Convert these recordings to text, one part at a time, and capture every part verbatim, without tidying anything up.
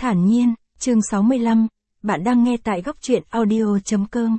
Thản nhiên, chương sáu mươi lăm, bạn đang nghe tại góc truyện audio chấm com.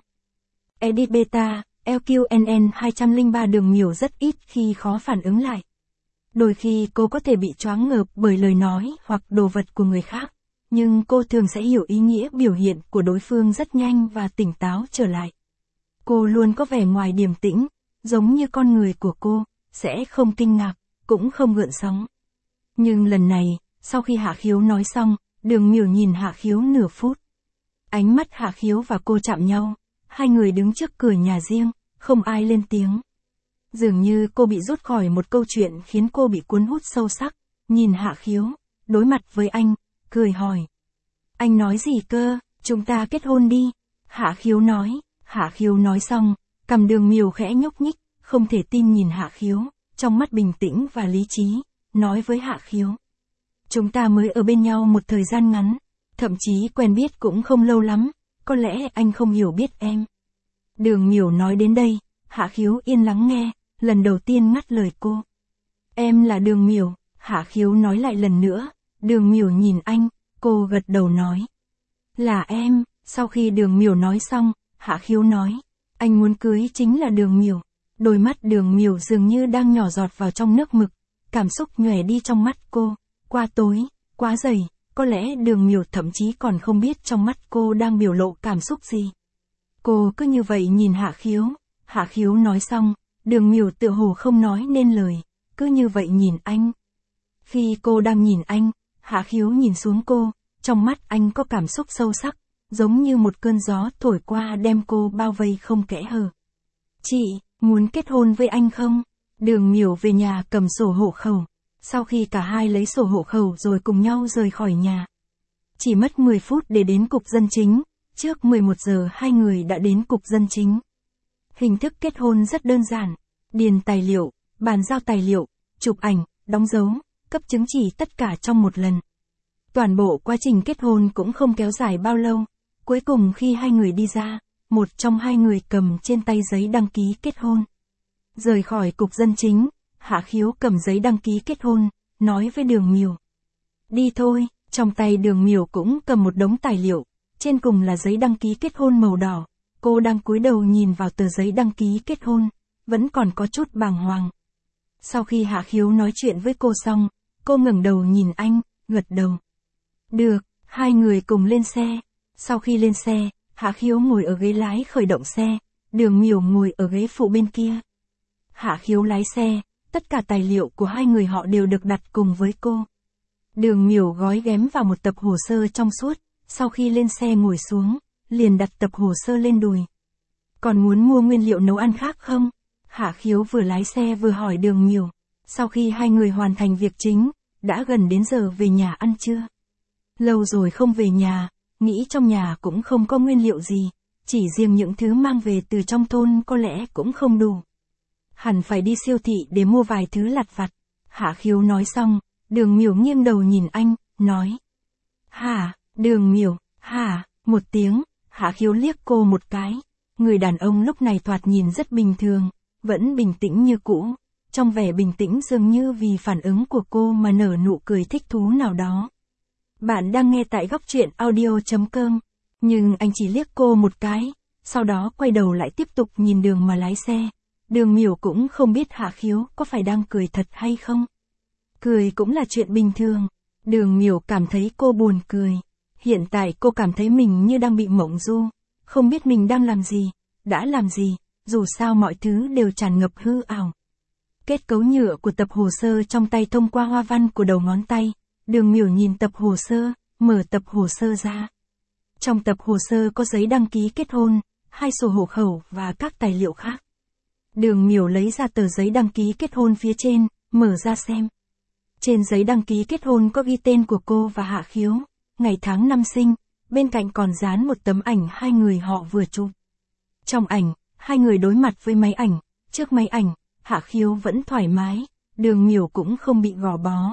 Edit Beta, L Q N N hai không ba Đường Miểu rất ít khi khó phản ứng lại. Đôi khi cô có thể bị choáng ngợp bởi lời nói hoặc đồ vật của người khác, nhưng cô thường sẽ hiểu ý nghĩa biểu hiện của đối phương rất nhanh và tỉnh táo trở lại. Cô luôn có vẻ ngoài điềm tĩnh, giống như con người của cô, sẽ không kinh ngạc, cũng không gợn sóng. Nhưng lần này, sau khi Hạ Khiếu nói xong, Đường Miểu nhìn Hạ Khiếu nửa phút. Ánh mắt Hạ Khiếu và cô chạm nhau, hai người đứng trước cửa nhà riêng, không ai lên tiếng. Dường như cô bị rút khỏi một câu chuyện khiến cô bị cuốn hút sâu sắc, nhìn Hạ Khiếu, đối mặt với anh, cười hỏi. Anh nói gì cơ, chúng ta kết hôn đi. Hạ Khiếu nói, Hạ Khiếu nói xong, cằm Đường Miểu khẽ nhúc nhích, không thể tin nhìn Hạ Khiếu, trong mắt bình tĩnh và lý trí, nói với Hạ Khiếu. Chúng ta mới ở bên nhau một thời gian ngắn, thậm chí quen biết cũng không lâu lắm, có lẽ anh không hiểu biết em. Đường Miểu nói đến đây, Hạ Khiếu yên lắng nghe, lần đầu tiên ngắt lời cô. Em là Đường Miểu, Hạ Khiếu nói lại lần nữa, Đường Miểu nhìn anh, cô gật đầu nói. Là em, sau khi Đường Miểu nói xong, Hạ Khiếu nói, anh muốn cưới chính là Đường Miểu. Đôi mắt Đường Miểu dường như đang nhỏ giọt vào trong nước mực, cảm xúc nhòe đi trong mắt cô, qua tối, quá dày, có lẽ Đường Miểu thậm chí còn không biết trong mắt cô đang biểu lộ cảm xúc gì. Cô cứ như vậy nhìn Hạ Khiếu, Hạ Khiếu nói xong, Đường Miểu tựa hồ không nói nên lời, cứ như vậy nhìn anh. Khi cô đang nhìn anh, Hạ Khiếu nhìn xuống cô, trong mắt anh có cảm xúc sâu sắc, giống như một cơn gió thổi qua đem cô bao vây không kẽ hở. Chị, muốn kết hôn với anh không? Đường Miểu về nhà cầm sổ hộ khẩu, sau khi cả hai lấy sổ hộ khẩu rồi cùng nhau rời khỏi nhà. Chỉ mất mười phút để đến cục dân chính, trước mười một giờ hai người đã đến cục dân chính. Hình thức kết hôn rất đơn giản, điền tài liệu, bàn giao tài liệu, chụp ảnh, đóng dấu, cấp chứng chỉ tất cả trong một lần. Toàn bộ quá trình kết hôn cũng không kéo dài bao lâu, cuối cùng khi hai người đi ra, một trong hai người cầm trên tay giấy đăng ký kết hôn. Rời khỏi cục dân chính, Hạ Khiếu cầm giấy đăng ký kết hôn, nói với Đường Miểu. Đi thôi, trong tay Đường Miểu cũng cầm một đống tài liệu, trên cùng là giấy đăng ký kết hôn màu đỏ. Cô đang cúi đầu nhìn vào tờ giấy đăng ký kết hôn, vẫn còn có chút bàng hoàng. Sau khi Hạ Khiếu nói chuyện với cô xong, cô ngẩng đầu nhìn anh, gật đầu. Được, hai người cùng lên xe. Sau khi lên xe, Hạ Khiếu ngồi ở ghế lái khởi động xe, Đường Miểu ngồi ở ghế phụ bên kia. Hạ Khiếu lái xe, tất cả tài liệu của hai người họ đều được đặt cùng với cô. Đường Miểu gói ghém vào một tập hồ sơ trong suốt, sau khi lên xe ngồi xuống, liền đặt tập hồ sơ lên đùi. Còn muốn mua nguyên liệu nấu ăn khác không? Hạ Khiếu vừa lái xe vừa hỏi Đường Miểu. Sau khi hai người hoàn thành việc chính, đã gần đến giờ về nhà ăn trưa. Lâu rồi không về nhà, nghĩ trong nhà cũng không có nguyên liệu gì, chỉ riêng những thứ mang về từ trong thôn có lẽ cũng không đủ. Hẳn phải đi siêu thị để mua vài thứ lặt vặt. Hạ Khiếu nói xong, Đường Miểu nghiêng đầu nhìn anh, nói. Hả, Đường Miểu, hả, một tiếng, Hạ Khiếu liếc cô một cái. Người đàn ông lúc này thoạt nhìn rất bình thường, vẫn bình tĩnh như cũ. Trong vẻ bình tĩnh dường như vì phản ứng của cô mà nở nụ cười thích thú nào đó. Bạn đang nghe tại góc truyện audio chấm com, nhưng anh chỉ liếc cô một cái, sau đó quay đầu lại tiếp tục nhìn đường mà lái xe. Đường Miểu cũng không biết Hạ Khiếu có phải đang cười thật hay không. Cười cũng là chuyện bình thường. Đường Miểu cảm thấy cô buồn cười. Hiện tại cô cảm thấy mình như đang bị mộng du, không biết mình đang làm gì, đã làm gì, dù sao mọi thứ đều tràn ngập hư ảo. Kết cấu nhựa của tập hồ sơ trong tay thông qua hoa văn của đầu ngón tay, Đường Miểu nhìn tập hồ sơ, mở tập hồ sơ ra. Trong tập hồ sơ có giấy đăng ký kết hôn, hai sổ hộ khẩu và các tài liệu khác. Đường Miểu lấy ra tờ giấy đăng ký kết hôn phía trên, mở ra xem. Trên giấy đăng ký kết hôn có ghi tên của cô và Hạ Khiếu, ngày tháng năm sinh, bên cạnh còn dán một tấm ảnh hai người họ vừa chụp. Trong ảnh, hai người đối mặt với máy ảnh, trước máy ảnh, Hạ Khiếu vẫn thoải mái, Đường Miểu cũng không bị gò bó.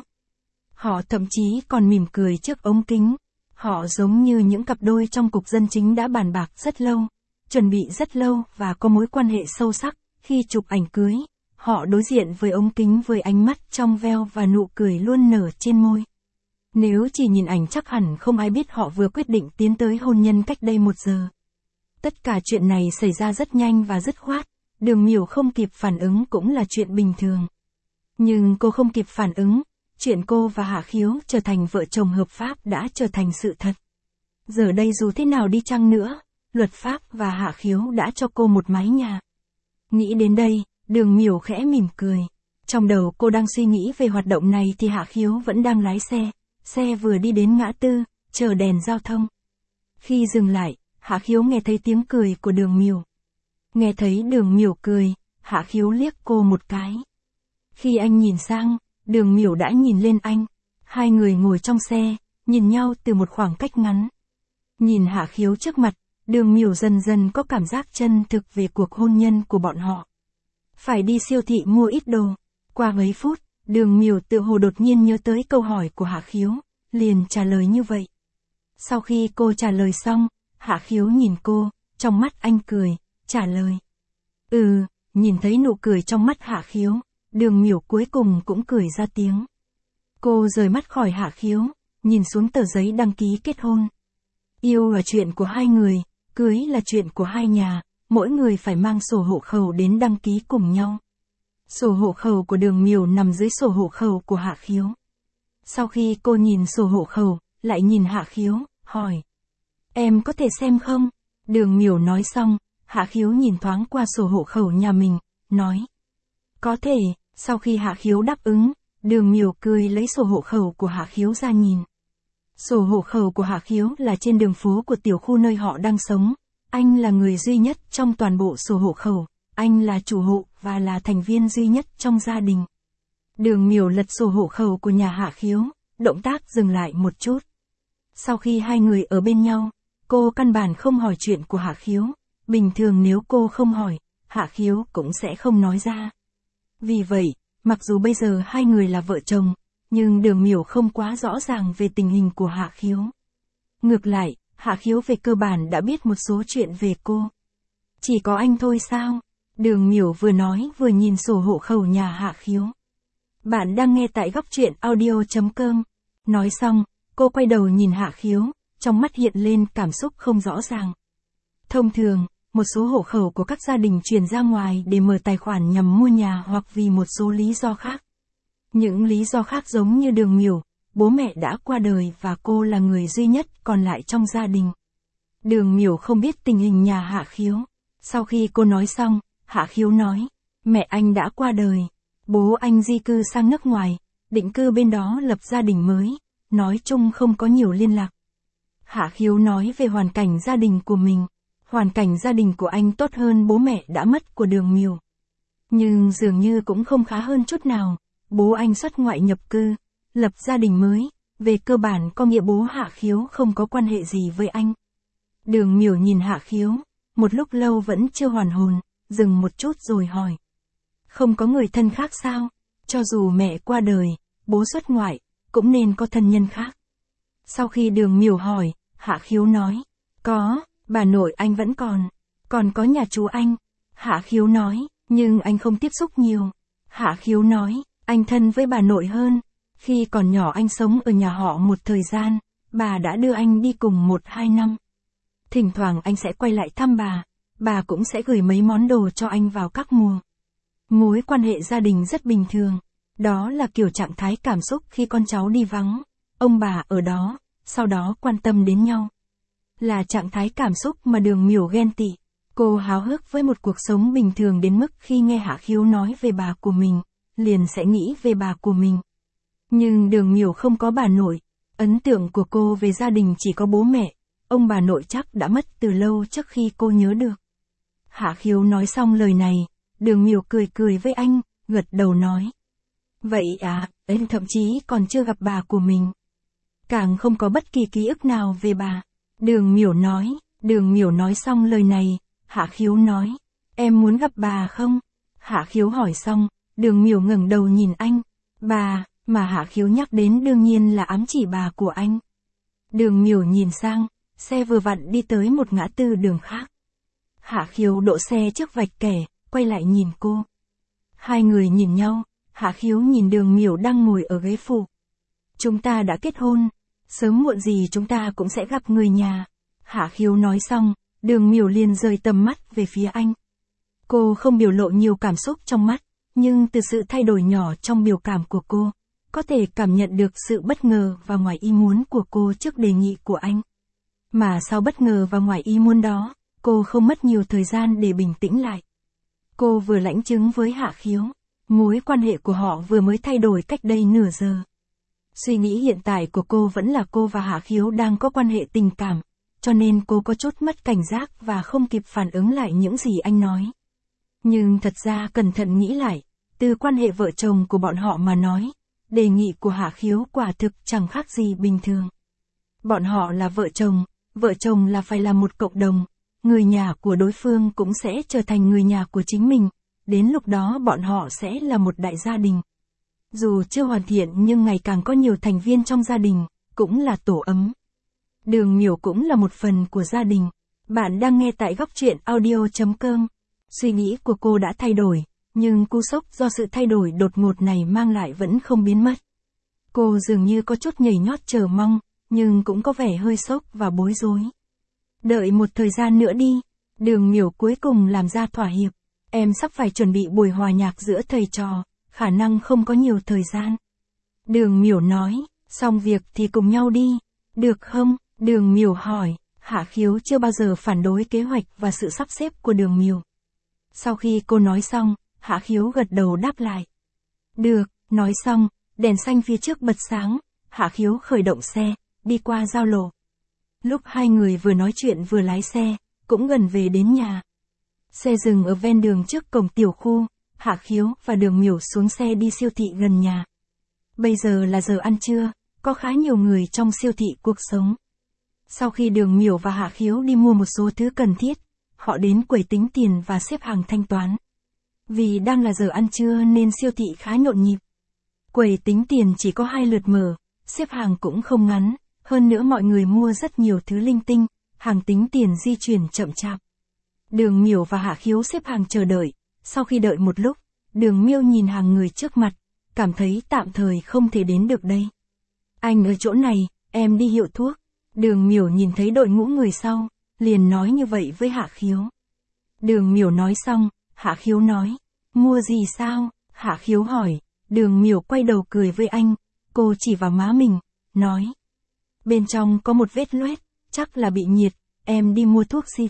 Họ thậm chí còn mỉm cười trước ống kính. Họ giống như những cặp đôi trong cục dân chính đã bàn bạc rất lâu, chuẩn bị rất lâu và có mối quan hệ sâu sắc. Khi chụp ảnh cưới, họ đối diện với ống kính với ánh mắt trong veo và nụ cười luôn nở trên môi. Nếu chỉ nhìn ảnh chắc hẳn không ai biết họ vừa quyết định tiến tới hôn nhân cách đây một giờ. Tất cả chuyện này xảy ra rất nhanh và dứt khoát, Đường Miểu không kịp phản ứng cũng là chuyện bình thường. Nhưng cô không kịp phản ứng, chuyện cô và Hạ Khiếu trở thành vợ chồng hợp pháp đã trở thành sự thật. Giờ đây dù thế nào đi chăng nữa, luật pháp và Hạ Khiếu đã cho cô một mái nhà. Nghĩ đến đây, Đường Miểu khẽ mỉm cười. Trong đầu cô đang suy nghĩ về hoạt động này thì Hạ Khiếu vẫn đang lái xe, xe vừa đi đến ngã tư, chờ đèn giao thông. Khi dừng lại, Hạ Khiếu nghe thấy tiếng cười của Đường Miểu. Nghe thấy Đường Miểu cười, Hạ Khiếu liếc cô một cái. Khi anh nhìn sang, Đường Miểu đã nhìn lên anh. Hai người ngồi trong xe, nhìn nhau từ một khoảng cách ngắn. Nhìn Hạ Khiếu trước mặt, Đường Miểu dần dần có cảm giác chân thực về cuộc hôn nhân của bọn họ. Phải đi siêu thị mua ít đồ. Qua mấy phút, Đường Miểu tự hồ đột nhiên nhớ tới câu hỏi của Hạ Khiếu, liền trả lời như vậy. Sau khi cô trả lời xong, Hạ Khiếu nhìn cô, trong mắt anh cười, trả lời. Ừ, nhìn thấy nụ cười trong mắt Hạ Khiếu, Đường Miểu cuối cùng cũng cười ra tiếng. Cô rời mắt khỏi Hạ Khiếu, nhìn xuống tờ giấy đăng ký kết hôn. Yêu là chuyện của hai người, cưới là chuyện của hai nhà, mỗi người phải mang sổ hộ khẩu đến đăng ký cùng nhau. Sổ hộ khẩu của Đường Miểu nằm dưới sổ hộ khẩu của Hạ Khiếu. Sau khi cô nhìn sổ hộ khẩu, lại nhìn Hạ Khiếu, hỏi. Em có thể xem không? Đường Miểu nói xong, Hạ Khiếu nhìn thoáng qua sổ hộ khẩu nhà mình, nói. Có thể, sau khi Hạ Khiếu đáp ứng, Đường Miểu cười lấy sổ hộ khẩu của Hạ Khiếu ra nhìn. Sổ hộ khẩu của Hạ Khiếu là trên đường phố của tiểu khu nơi họ đang sống. Anh là người duy nhất trong toàn bộ sổ hộ khẩu, anh là chủ hộ và là thành viên duy nhất trong gia đình. Đường Miểu lật sổ hộ khẩu của nhà Hạ Khiếu, động tác dừng lại một chút. Sau khi hai người ở bên nhau, cô căn bản không hỏi chuyện của Hạ Khiếu. Bình thường nếu cô không hỏi, Hạ Khiếu cũng sẽ không nói ra. Vì vậy, mặc dù bây giờ hai người là vợ chồng, nhưng Đường Miểu không quá rõ ràng về tình hình của Hạ Khiếu. Ngược lại, Hạ Khiếu về cơ bản đã biết một số chuyện về cô. Chỉ có anh thôi sao? Đường Miểu vừa nói vừa nhìn sổ hộ khẩu nhà Hạ Khiếu. Bạn đang nghe tại góc truyện audio chấm com. Nói xong, cô quay đầu nhìn Hạ Khiếu, trong mắt hiện lên cảm xúc không rõ ràng. Thông thường, một số hộ khẩu của các gia đình chuyển ra ngoài để mở tài khoản nhằm mua nhà hoặc vì một số lý do khác. Những lý do khác giống như Đường Miểu, bố mẹ đã qua đời và cô là người duy nhất còn lại trong gia đình. Đường Miểu không biết tình hình nhà Hạ Khiếu. Sau khi cô nói xong, Hạ Khiếu nói, mẹ anh đã qua đời, bố anh di cư sang nước ngoài, định cư bên đó lập gia đình mới, nói chung không có nhiều liên lạc. Hạ Khiếu nói về hoàn cảnh gia đình của mình. Hoàn cảnh gia đình của anh tốt hơn bố mẹ đã mất của Đường Miểu. Nhưng dường như cũng không khá hơn chút nào. Bố anh xuất ngoại nhập cư, lập gia đình mới, về cơ bản có nghĩa bố Hạ Khiếu không có quan hệ gì với anh. Đường Miểu nhìn Hạ Khiếu, một lúc lâu vẫn chưa hoàn hồn, dừng một chút rồi hỏi. Không có người thân khác sao? Cho dù mẹ qua đời, bố xuất ngoại, cũng nên có thân nhân khác. Sau khi Đường Miểu hỏi, Hạ Khiếu nói, có, bà nội anh vẫn còn, còn có nhà chú anh. Hạ Khiếu nói, nhưng anh không tiếp xúc nhiều. Hạ Khiếu nói, anh thân với bà nội hơn. Khi còn nhỏ anh sống ở nhà họ một thời gian, bà đã đưa anh đi cùng một hai năm. Thỉnh thoảng anh sẽ quay lại thăm bà, bà cũng sẽ gửi mấy món đồ cho anh vào các mùa. Mối quan hệ gia đình rất bình thường, đó là kiểu trạng thái cảm xúc khi con cháu đi vắng, ông bà ở đó, sau đó quan tâm đến nhau. Là trạng thái cảm xúc mà Đường Miểu ghen tị. Cô háo hức với một cuộc sống bình thường đến mức khi nghe Hạ Khiếu nói về bà của mình, liền sẽ nghĩ về bà của mình. Nhưng Đường Miểu không có bà nội, ấn tượng của cô về gia đình chỉ có bố mẹ, ông bà nội chắc đã mất từ lâu trước khi cô nhớ được. Hạ Khiếu nói xong lời này, Đường Miểu cười cười với anh, gật đầu nói. Vậy à, anh thậm chí còn chưa gặp bà của mình. Càng không có bất kỳ ký ức nào về bà. Đường Miểu nói, Đường Miểu nói xong lời này, Hạ Khiếu nói, em muốn gặp bà không? Hạ Khiếu hỏi xong, Đường Miểu ngẩng đầu nhìn anh, bà, mà Hạ Khiếu nhắc đến đương nhiên là ám chỉ bà của anh. Đường Miểu nhìn sang, xe vừa vặn đi tới một ngã tư đường khác. Hạ Khiếu đỗ xe trước vạch kẻ, quay lại nhìn cô. Hai người nhìn nhau, Hạ Khiếu nhìn Đường Miểu đang ngồi ở ghế phụ. Chúng ta đã kết hôn, sớm muộn gì chúng ta cũng sẽ gặp người nhà. Hạ Khiếu nói xong, Đường Miểu liền rời tầm mắt về phía anh. Cô không biểu lộ nhiều cảm xúc trong mắt, nhưng từ sự thay đổi nhỏ trong biểu cảm của cô, có thể cảm nhận được sự bất ngờ và ngoài ý muốn của cô trước đề nghị của anh. Mà sau bất ngờ và ngoài ý muốn đó, cô không mất nhiều thời gian để bình tĩnh lại. Cô vừa lãnh chứng với Hạ Khiếu, mối quan hệ của họ vừa mới thay đổi cách đây nửa giờ. Suy nghĩ hiện tại của cô vẫn là cô và Hạ Khiếu đang có quan hệ tình cảm, cho nên cô có chút mất cảnh giác và không kịp phản ứng lại những gì anh nói. Nhưng thật ra cẩn thận nghĩ lại, từ quan hệ vợ chồng của bọn họ mà nói, đề nghị của Hạ Khiếu quả thực chẳng khác gì bình thường. Bọn họ là vợ chồng, vợ chồng là phải là một cộng đồng, người nhà của đối phương cũng sẽ trở thành người nhà của chính mình, đến lúc đó bọn họ sẽ là một đại gia đình. Dù chưa hoàn thiện nhưng ngày càng có nhiều thành viên trong gia đình, cũng là tổ ấm. Đường Miểu cũng là một phần của gia đình. Bạn đang nghe tại góc truyện audio chấm com. Suy nghĩ của cô đã thay đổi, nhưng cú sốc do sự thay đổi đột ngột này mang lại vẫn không biến mất. Cô dường như có chút nhảy nhót chờ mong, nhưng cũng có vẻ hơi sốc và bối rối. Đợi một thời gian nữa đi, Đường Miểu cuối cùng làm ra thỏa hiệp. Em sắp phải chuẩn bị buổi hòa nhạc giữa thầy trò, khả năng không có nhiều thời gian. Đường Miểu nói, xong việc thì cùng nhau đi, được không? Đường Miểu hỏi. Hạ Khiếu chưa bao giờ phản đối kế hoạch và sự sắp xếp của Đường Miểu. Sau khi cô nói xong, Hạ Khiếu gật đầu đáp lại. Được, nói xong, đèn xanh phía trước bật sáng, Hạ Khiếu khởi động xe, đi qua giao lộ. Lúc hai người vừa nói chuyện vừa lái xe, cũng gần về đến nhà. Xe dừng ở ven đường trước cổng tiểu khu, Hạ Khiếu và Đường Miểu xuống xe đi siêu thị gần nhà. Bây giờ là giờ ăn trưa, có khá nhiều người trong siêu thị cuộc sống. Sau khi Đường Miểu và Hạ Khiếu đi mua một số thứ cần thiết, họ đến quầy tính tiền và xếp hàng thanh toán. Vì đang là giờ ăn trưa nên siêu thị khá nhộn nhịp. Quầy tính tiền chỉ có hai lượt mở, xếp hàng cũng không ngắn, hơn nữa mọi người mua rất nhiều thứ linh tinh, hàng tính tiền di chuyển chậm chạp. Đường Miểu và Hạ Khiếu xếp hàng chờ đợi, sau khi đợi một lúc, Đường Miêu nhìn hàng người trước mặt, cảm thấy tạm thời không thể đến được đây. Anh ở chỗ này, em đi hiệu thuốc. Đường Miểu nhìn thấy đội ngũ người sau, liền nói như vậy với Hạ Khiếu. Đường Miểu nói xong, Hạ Khiếu nói, mua gì sao? Hạ Khiếu hỏi, Đường Miểu quay đầu cười với anh, cô chỉ vào má mình, nói. Bên trong có một vết loét, chắc là bị nhiệt, em đi mua thuốc xịt.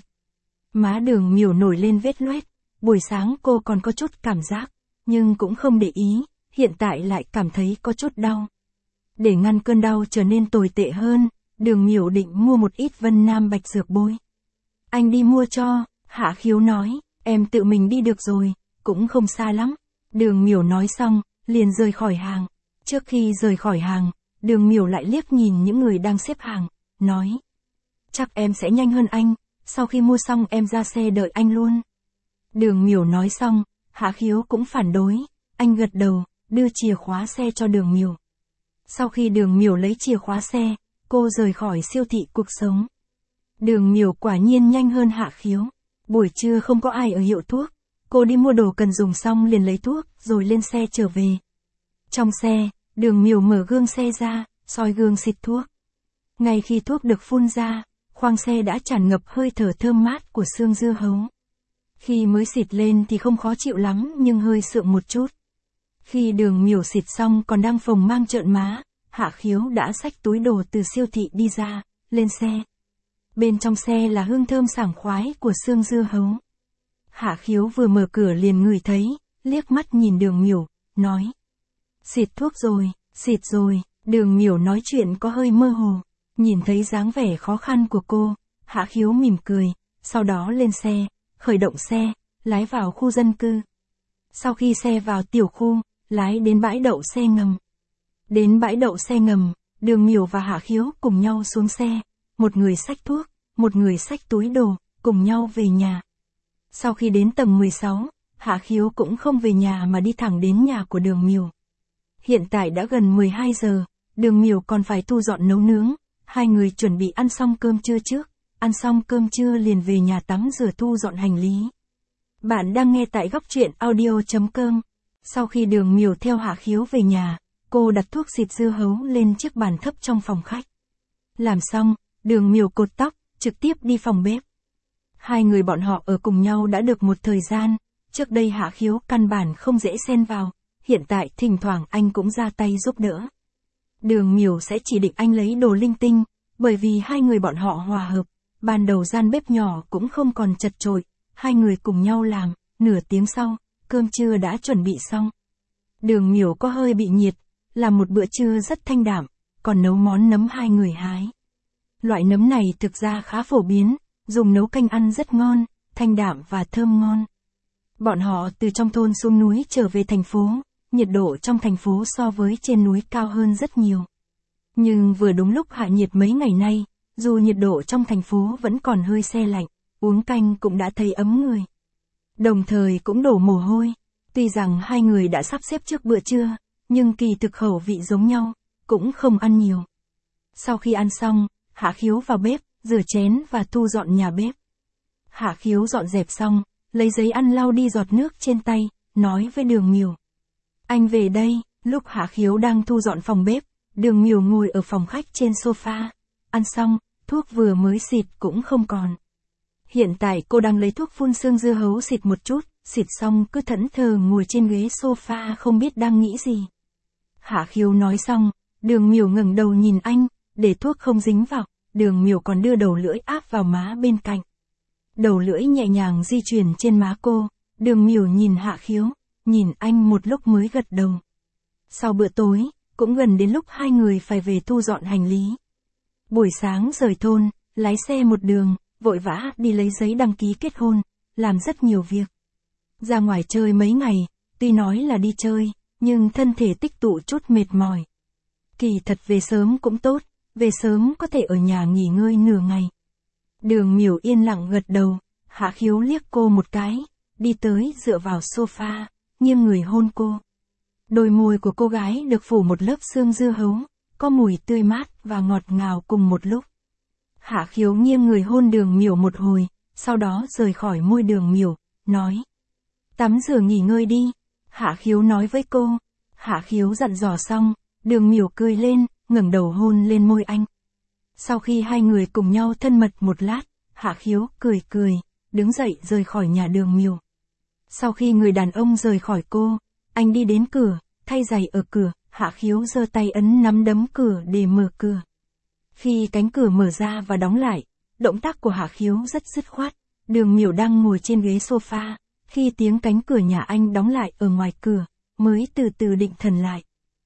Má Đường Miểu nổi lên vết loét, buổi sáng cô còn có chút cảm giác, nhưng cũng không để ý, hiện tại lại cảm thấy có chút đau. Để ngăn cơn đau trở nên tồi tệ hơn, Đường Miểu định mua một ít Vân Nam Bạch dược bôi. Anh đi mua cho, Hạ Khiếu nói, em tự mình đi được rồi, cũng không xa lắm. Đường Miểu nói xong, liền rời khỏi hàng. Trước khi rời khỏi hàng, Đường Miểu lại liếc nhìn những người đang xếp hàng, nói. Chắc em sẽ nhanh hơn anh, sau khi mua xong em ra xe đợi anh luôn. Đường Miểu nói xong, Hạ Khiếu cũng phản đối, anh gật đầu, đưa chìa khóa xe cho Đường Miểu. Sau khi Đường Miểu lấy chìa khóa xe, cô rời khỏi siêu thị cuộc sống. Đường Miểu quả nhiên nhanh hơn Hạ Khiếu. Buổi trưa không có ai ở hiệu thuốc, cô đi mua đồ cần dùng xong liền lấy thuốc rồi lên xe trở về. Trong xe, Đường Miểu mở gương xe ra, soi gương xịt thuốc. Ngay khi thuốc được phun ra, khoang xe đã tràn ngập hơi thở thơm mát của xương dưa hấu. Khi mới xịt lên thì không khó chịu lắm nhưng hơi sượng một chút. Khi Đường Miểu xịt xong còn đang phồng mang trợn má, Hạ Khiếu đã xách túi đồ từ siêu thị đi ra, lên xe. Bên trong xe là hương thơm sảng khoái của xương dưa hấu. Hạ Khiếu vừa mở cửa liền ngửi thấy, liếc mắt nhìn Đường Miểu, nói. Xịt thuốc rồi, xịt rồi, Đường Miểu nói chuyện có hơi mơ hồ. Nhìn thấy dáng vẻ khó khăn của cô, Hạ Khiếu mỉm cười, sau đó lên xe, khởi động xe, lái vào khu dân cư. Sau khi xe vào tiểu khu, lái đến bãi đậu xe ngầm. Đến bãi đậu xe ngầm, Đường Miểu và Hạ Khiếu cùng nhau xuống xe, một người xách thuốc, một người xách túi đồ, cùng nhau về nhà. Sau khi đến tầng mười sáu, Hạ Khiếu cũng không về nhà mà đi thẳng đến nhà của Đường Miểu. Hiện tại đã gần mười hai giờ, Đường Miểu còn phải thu dọn nấu nướng, hai người chuẩn bị ăn xong cơm trưa trước, ăn xong cơm trưa liền về nhà tắm rửa thu dọn hành lý. Bạn đang nghe tại góc truyện audio chấm com. Sau khi Đường Miểu theo Hạ Khiếu về nhà, cô đặt thuốc xịt dưa hấu lên chiếc bàn thấp trong phòng khách. Làm xong, Đường Miểu cột tóc, trực tiếp đi phòng bếp. Hai người bọn họ ở cùng nhau đã được một thời gian, trước đây Hạ Khiếu căn bản không dễ xen vào, hiện tại thỉnh thoảng anh cũng ra tay giúp đỡ. Đường Miểu sẽ chỉ định anh lấy đồ linh tinh, bởi vì hai người bọn họ hòa hợp, ban đầu gian bếp nhỏ cũng không còn chật chội, hai người cùng nhau làm, nửa tiếng sau, cơm trưa đã chuẩn bị xong. Đường Miểu có hơi bị nhiệt, làm một bữa trưa rất thanh đạm, còn nấu món nấm hai người hái. Loại nấm này thực ra khá phổ biến, dùng nấu canh ăn rất ngon, thanh đạm và thơm ngon. Bọn họ từ trong thôn xuống núi trở về thành phố, nhiệt độ trong thành phố so với trên núi cao hơn rất nhiều. Nhưng vừa đúng lúc hạ nhiệt mấy ngày nay, dù nhiệt độ trong thành phố vẫn còn hơi se lạnh, uống canh cũng đã thấy ấm người. Đồng thời cũng đổ mồ hôi, tuy rằng hai người đã sắp xếp trước bữa trưa, nhưng kỳ thực khẩu vị giống nhau, cũng không ăn nhiều. Sau khi ăn xong, Hạ Khiếu vào bếp, rửa chén và thu dọn nhà bếp. Hạ Khiếu dọn dẹp xong, lấy giấy ăn lau đi giọt nước trên tay, nói với Đường Miểu. Anh về đây, lúc Hạ Khiếu đang thu dọn phòng bếp, Đường Miểu ngồi ở phòng khách trên sofa. Ăn xong, thuốc vừa mới xịt cũng không còn. Hiện tại cô đang lấy thuốc phun xương dưa hấu xịt một chút, xịt xong cứ thẫn thờ ngồi trên ghế sofa không biết đang nghĩ gì. Hạ Khiếu nói xong, Đường Miểu ngẩng đầu nhìn anh, để thuốc không dính vào, Đường Miểu còn đưa đầu lưỡi áp vào má bên cạnh. Đầu lưỡi nhẹ nhàng di chuyển trên má cô, Đường Miểu nhìn Hạ Khiếu, nhìn anh một lúc mới gật đầu. Sau bữa tối, cũng gần đến lúc hai người phải về thu dọn hành lý. Buổi sáng rời thôn, lái xe một đường, vội vã đi lấy giấy đăng ký kết hôn, làm rất nhiều việc. Ra ngoài chơi mấy ngày, tuy nói là đi chơi, nhưng thân thể tích tụ chút mệt mỏi. Kỳ thật về sớm cũng tốt, về sớm có thể ở nhà nghỉ ngơi nửa ngày. Đường Miểu yên lặng gật đầu, Hạ Khiếu liếc cô một cái, đi tới dựa vào sofa, nghiêng người hôn cô. Đôi môi của cô gái được phủ một lớp xương dưa hấu, có mùi tươi mát và ngọt ngào cùng một lúc. Hạ Khiếu nghiêng người hôn Đường Miểu một hồi, sau đó rời khỏi môi Đường Miểu, nói. Tắm rửa nghỉ ngơi đi, Hạ Khiếu nói với cô. Hạ Khiếu dặn dò xong, Đường Miểu cười lên, ngẩng đầu hôn lên môi anh. Sau khi hai người cùng nhau thân mật một lát, Hạ Khiếu cười cười, đứng dậy rời khỏi nhà Đường Miểu. Sau khi người đàn ông rời khỏi cô, anh đi đến cửa, thay giày ở cửa, Hạ Khiếu giơ tay ấn nắm đấm cửa để mở cửa. Khi cánh cửa mở ra và đóng lại, động tác của Hạ Khiếu rất dứt khoát. Đường Miểu đang ngồi trên ghế sofa, khi tiếng cánh cửa nhà anh đóng lại ở ngoài cửa, mới từ từ định thần lại.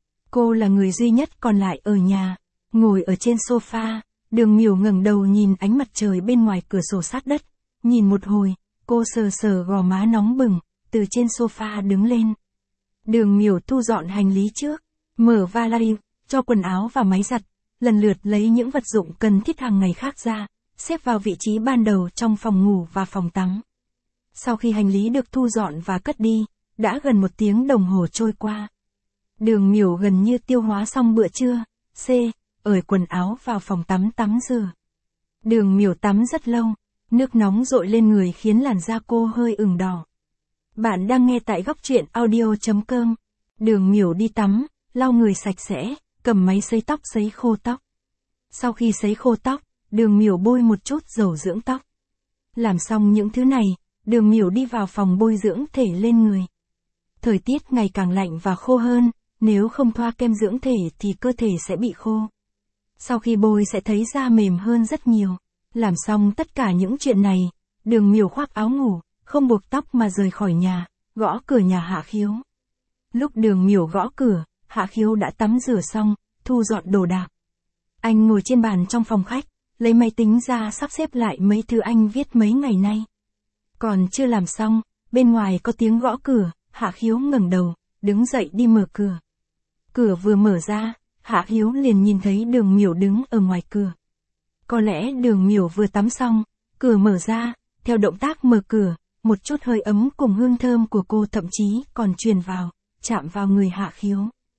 Cô là người duy nhất còn lại ở nhà, ngồi ở trên sofa, Đường Miểu ngẩng đầu nhìn ánh mặt trời bên ngoài cửa sổ sát đất, nhìn một hồi, cô sờ sờ gò má nóng bừng, từ trên sofa đứng lên. Đường Miểu thu dọn hành lý trước, mở vali, cho quần áo và máy giặt, lần lượt lấy những vật dụng cần thiết hàng ngày khác ra, xếp vào vị trí ban đầu trong phòng ngủ và phòng tắm. Sau khi hành lý được thu dọn và cất đi, đã gần một tiếng đồng hồ trôi qua. Đường Miểu gần như tiêu hóa xong bữa trưa, C, ởi quần áo vào phòng tắm tắm rửa. Đường Miểu tắm rất lâu, nước nóng dội lên người khiến làn da cô hơi ửng đỏ. Bạn đang nghe tại góc truyện audio chấm com. Đường Miểu đi tắm, lau người sạch sẽ, cầm máy sấy tóc sấy khô tóc. Sau khi sấy khô tóc, Đường Miểu bôi một chút dầu dưỡng tóc. Làm xong những thứ này, Đường Miểu đi vào phòng bôi dưỡng thể lên người. Thời tiết ngày càng lạnh và khô hơn, nếu không thoa kem dưỡng thể thì cơ thể sẽ bị khô. Sau khi bôi sẽ thấy da mềm hơn rất nhiều. Làm xong tất cả những chuyện này, Đường Miểu khoác áo ngủ, không buộc tóc mà rời khỏi nhà, gõ cửa nhà Hạ Khiếu. Lúc Đường Miểu gõ cửa, Hạ Khiếu đã tắm rửa xong, thu dọn đồ đạc. Anh ngồi trên bàn trong phòng khách, lấy máy tính ra sắp xếp lại mấy thứ anh viết mấy ngày nay. Còn chưa làm xong, bên ngoài có tiếng gõ cửa, Hạ Khiếu ngẩng đầu, đứng dậy đi mở cửa. Cửa vừa mở ra, Hạ Khiếu liền nhìn thấy Đường Miểu đứng ở ngoài cửa. Có lẽ Đường Miểu vừa tắm xong, cửa mở ra, theo động tác mở cửa, một chút hơi ấm cùng hương thơm của cô thậm chí còn truyền vào, chạm vào người Hạ Khiếu.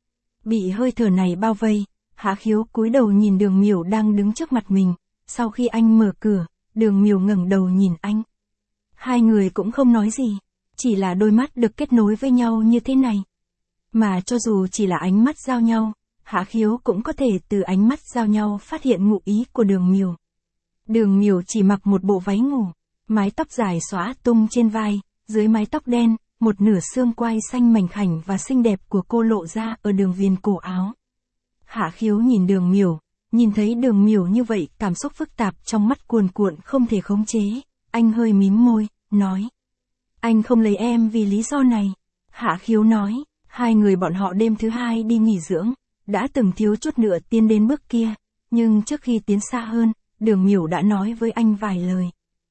Bị hơi thở này bao vây, Hạ Khiếu cúi đầu nhìn Đường Miểu đang đứng trước mặt mình. Sau khi anh mở cửa, Đường Miểu ngẩng đầu nhìn anh. Hai người cũng không nói gì, chỉ là đôi mắt được kết nối với nhau như thế này. Mà cho dù chỉ là ánh mắt giao nhau, Hạ Khiếu cũng có thể từ ánh mắt giao nhau phát hiện ngụ ý của Đường Miểu. Đường Miểu chỉ mặc một bộ váy ngủ, mái tóc dài xõa tung trên vai, dưới mái tóc đen, một nửa xương quai xanh mảnh khảnh và xinh đẹp của cô lộ ra ở đường viền cổ áo. Hạ Khiếu nhìn Đường Miểu, nhìn thấy Đường Miểu như vậy, cảm xúc phức tạp trong mắt cuồn cuộn không thể khống chế, anh hơi mím môi, nói. Anh không lấy em vì lý do này. Hạ Khiếu nói, hai người bọn họ đêm thứ hai đi nghỉ dưỡng, đã từng thiếu chút nữa tiến đến bước kia, nhưng trước khi tiến xa hơn, Đường Miểu đã nói với anh vài lời.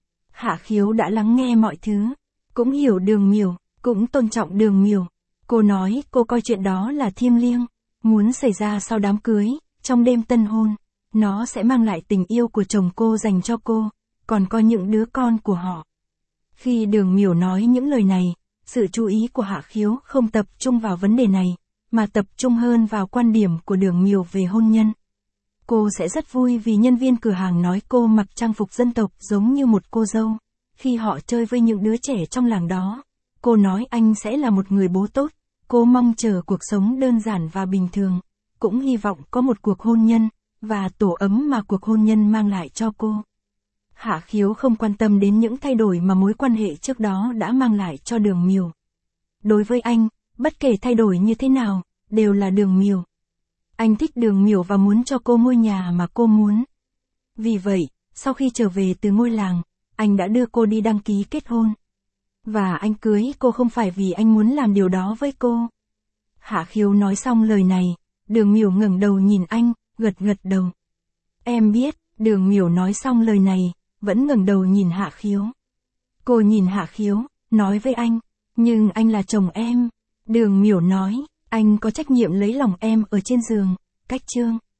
Hạ Khiếu đã lắng nghe mọi thứ, cũng hiểu Đường Miểu, cũng tôn trọng Đường Miểu. Cô nói cô coi chuyện đó là thiêng liêng, muốn xảy ra sau đám cưới, trong đêm tân hôn, nó sẽ mang lại tình yêu của chồng cô dành cho cô, còn có những đứa con của họ. Khi Đường Miểu nói những lời này, sự chú ý của Hạ Khiếu không tập trung vào vấn đề này, mà tập trung hơn vào quan điểm của Đường Miểu về hôn nhân. Cô sẽ rất vui vì nhân viên cửa hàng nói cô mặc trang phục dân tộc giống như một cô dâu. Khi họ chơi với những đứa trẻ trong làng đó, cô nói anh sẽ là một người bố tốt. Cô mong chờ cuộc sống đơn giản và bình thường, cũng hy vọng có một cuộc hôn nhân, và tổ ấm mà cuộc hôn nhân mang lại cho cô. Hạ Khiếu không quan tâm đến những thay đổi mà mối quan hệ trước đó đã mang lại cho Đường Miểu. Đối với anh, bất kể thay đổi như thế nào, đều là Đường Miểu. Anh thích Đường Miểu và muốn cho cô ngôi nhà mà cô muốn. Vì vậy, sau khi trở về từ ngôi làng, anh đã đưa cô đi đăng ký kết hôn. Và anh cưới cô không phải vì anh muốn làm điều đó với cô. Hạ Khiếu nói xong lời này, Đường Miểu ngẩng đầu nhìn anh, gật gật đầu. Em biết, Đường Miểu nói xong lời này, vẫn ngẩng đầu nhìn Hạ Khiếu. Cô nhìn Hạ Khiếu, nói với anh, nhưng anh là chồng em. Đường Miểu nói, anh có trách nhiệm lấy lòng em ở trên giường, cách chương.